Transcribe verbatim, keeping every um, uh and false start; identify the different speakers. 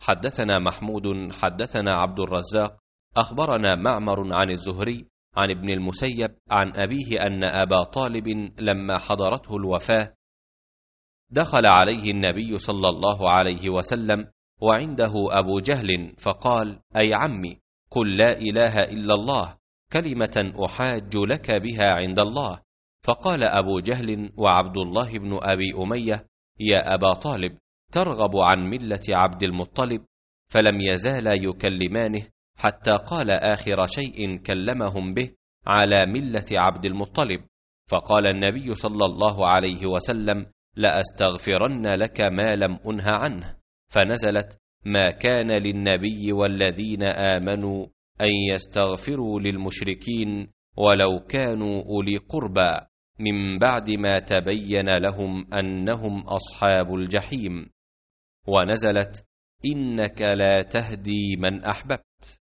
Speaker 1: حدثنا محمود حدثنا عبد الرزاق أخبرنا معمر عن الزهري عن ابن المسيب عن أبيه أن أبا طالب لما حضرته الوفاة دخل عليه النبي صلى الله عليه وسلم وعنده أبو جهل فقال: أي عمي، قل لا إله إلا الله، كلمة أحاج لك بها عند الله. فقال أبو جهل وعبد الله بن أبي أمية: يا أبا طالب، ترغب عن ملة عبد المطلب؟ فلم يزالا يكلمانه حتى قال آخر شيء كلمهم به: على ملة عبد المطلب. فقال النبي صلى الله عليه وسلم: لأستغفرن لك ما لم أنه عنه. فنزلت: ما كان للنبي والذين آمنوا أن يستغفروا للمشركين ولو كانوا أولي قربى من بعد ما تبين لهم أنهم أصحاب الجحيم. ونزلت: إنك لا تهدي من أحببت.